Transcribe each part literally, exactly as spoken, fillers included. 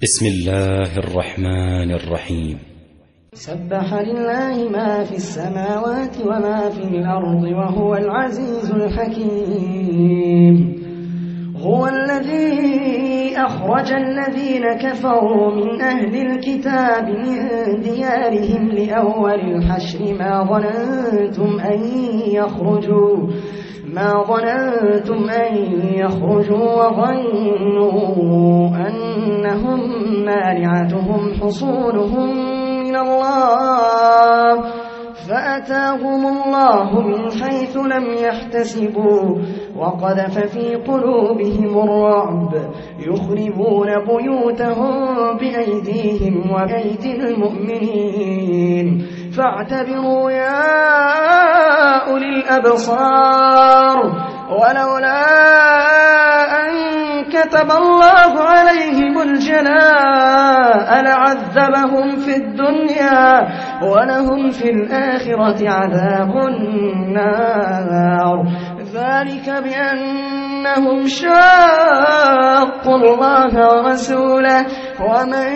بسم الله الرحمن الرحيم. سبح لله ما في السماوات وما في الأرض وهو العزيز الحكيم. هو الذي أخرج الذين كفروا من أهل الكتاب من ديارهم لأول الحشر ما ظننتم أن يخرجوا ما ظننتم أن يخرجوا وظنوا أنهم مانعتهم حصونهم من الله فأتاهم الله من حيث لم يحتسبوا وقذف في قلوبهم الرعب يخربون بيوتهم بأيديهم وبأيدي المؤمنين فاعتبروا يا أولي الأبصار ولولا أن كتب الله عليهم الجلاء لعذبهم في الدنيا ولهم في الآخرة عذاب النار ذلك بأنهم شاقوا الله ورسوله ومن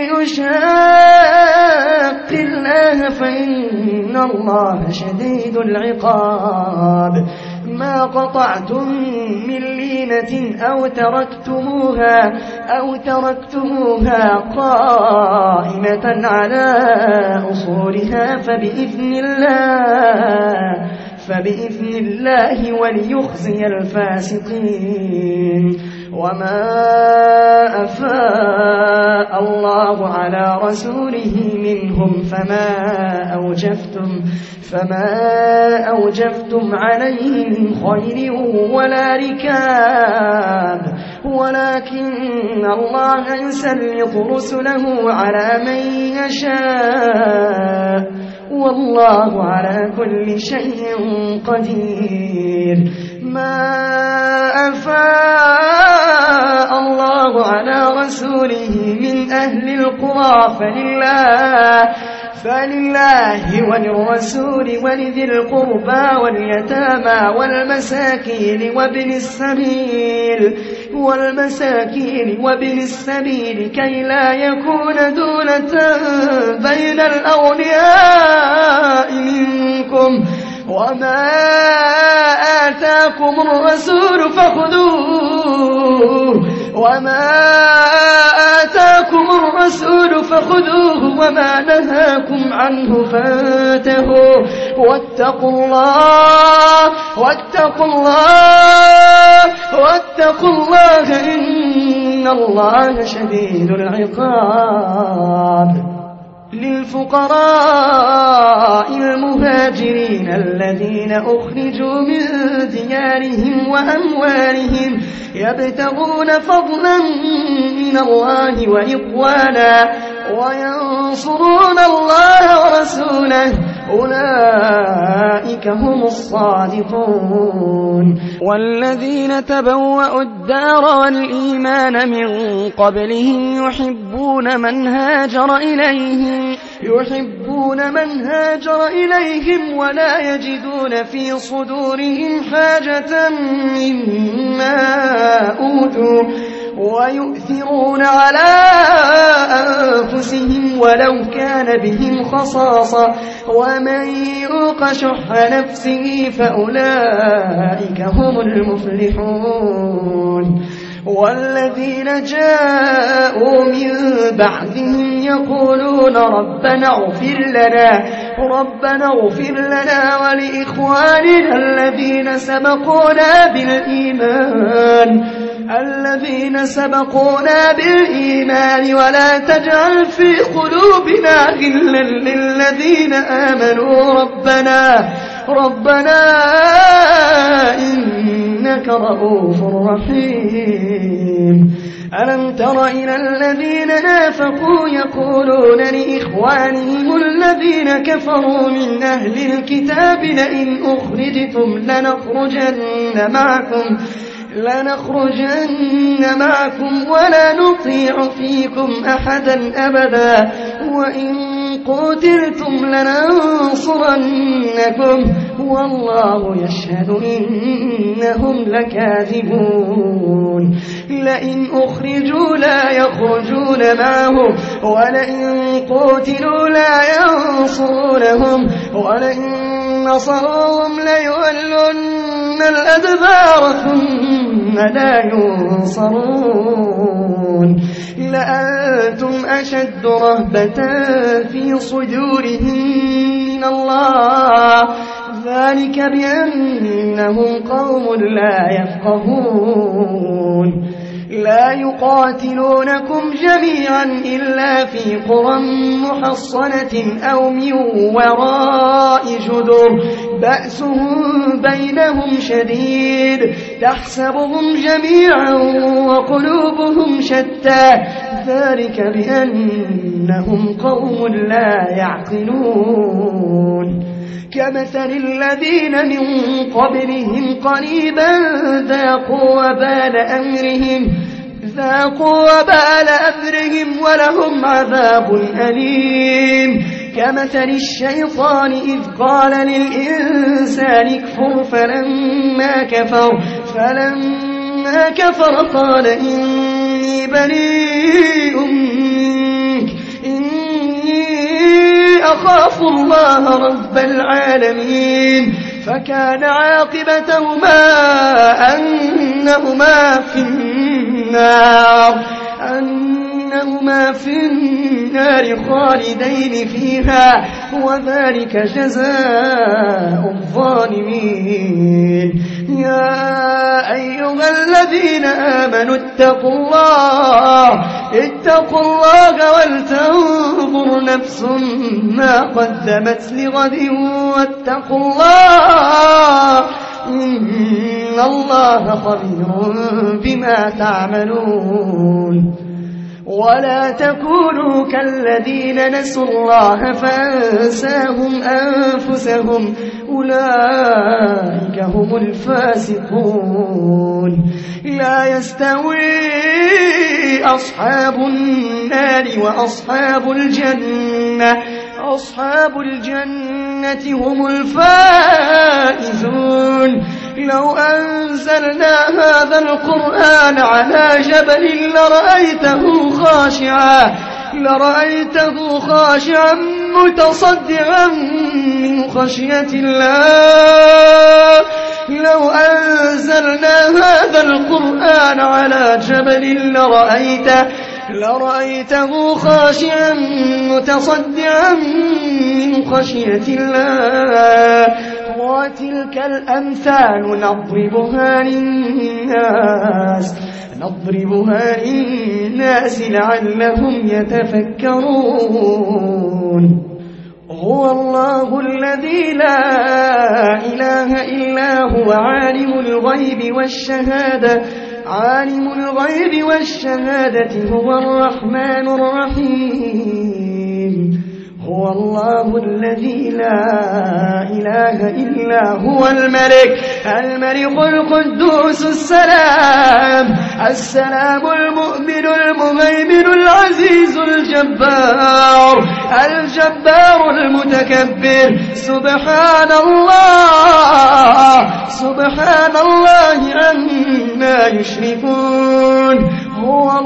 يشاق الله فإن الله شديد العقاب. ما قطعتم من لينة أو تركتموها أو تركتموها قائمة على أصولها فبإذن الله فبإذن الله وليخزي الفاسقين. وما أفاء الله على رسوله منهم فما أوجفتم فما أوجفتم عليه من خير ولا ركاب ولكن الله يسلط رسله على من يشاء والله على كل شيء قدير. ما أفاء الله على رسوله من أهل القرى فلله فلله وللرسول ولذي القربى واليتامى والمساكين وابن السبيل والمساكين وابن السبيل كي لا يكون دولة بين الأغنياء منكم وما آتاكم الرسول فخذوه وما آتاكم الرسول فخذوه وما نهاكم عنه فانتهوا واتقوا الله واتقوا الله واتقوا الله إن الله شديد العقاب. للفقراء المهاجرين الذين أخرجوا من ديارهم وأموالهم يبتغون فضلا من الله وإخوانا وينصرون الله ورسوله أولئك هم الصادقون. والذين تبوأوا الدار والإيمان من قبلهم يحبون من هاجر إليهم يحبون من هاجر إليهم ولا يجدون في صدورهم حاجة مما أوتوا ويؤثرون على أنفسهم ولو كان بهم خصاصة ومن يوق شح نفسه فأولئك هم المفلحون. والذين جاءوا من بعدهم يقولون ربنا اغفر لنا ربنا اغفر لنا ولإخواننا الذين سبقونا بالإيمان الذين سبقونا بالإيمان ولا تجعل في قلوبنا غلا للذين آمنوا ربنا ربنا إنك رؤوف رحيم. ألم تر إلى الذين نافقوا يقولون لإخوانهم الذين كفروا من أهل الكتاب لئن أخرجتم لنخرجن معكم لنخرجن معكم ولا نطيع فيكم أحدا أبدا وإن قتلتم لننصرنكم والله يشهد إنهم لكاذبون لئن أخرجوا لا يخرجون معه ولئن قتلوا لا ينصرونهم ولئن نصروهم ليولن الأدبار ثم لا ينصرون لأنتم أشد رهبة في صدورهم من الله ذلك بأنهم قوم لا يفقهون لا يقاتلونكم جميعا إلا في قرى محصنة أو من وراء جدر بأسهم بينهم شديد تحسبهم جميعا وقلوبهم شتى ذلك بأنهم قوم لا يعقلون كمثل الذين من قبلهم قريبا ذاقوا وبال أمرهم ذاقوا وبال أمرهم ولهم عذاب أليم كمثل الشيطان إذ قال للإنسان اكفر فلما كفر فلما كفر قال إني بريء منك أخاف الله رب العالمين فكان عاقبتهما أنهما في النار أنهما في النار خالدين فيها وذلك جزاء الظالمين يا أيها الذين آمنوا اتقوا الله اتقوا الله ولتنظر نفس ما قدمت لغد واتقوا الله إن الله خبير بما تعملون ولا تكونوا كالذين نسوا الله فأنساهم أنفسهم أولئك هم الفاسقون لا يستوي أصحاب النار وأصحاب الجنة أصحاب الجنة هم الفائزون لو أنزلنا هذا القرآن على جبل لرأيته خاشعا لرأيته خاشعا متصدعا من خشية الله لو أنزلنا هذا القرآن على جبل لرأيته لرأيته خاشعا متصدعا من خشية الله وتلك الأمثال نضربها للناس نضربها للناس لعلهم يتفكرون هو الله الذي لا إله إلا هو عالم الغيب والشهادة عالم الغيب والشهادة هو الرحمن الرحيم هو الله الذي لا إله إلا هو الملك الملك القدوس السلام السلام المؤمن المهيمن العزيز الجبار الجبار المتكبر سبحان الله سبحان الله عما يشركون هو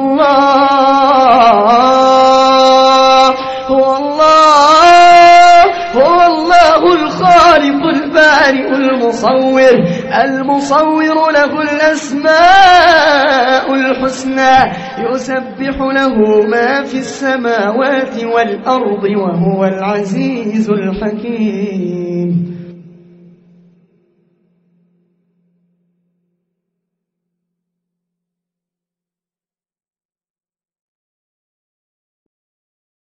الله هو الله هو الله الخالق البارئ المصور المصور له الأسماء الحسنى يسبح له ما في السماوات والأرض وهو العزيز الحكيم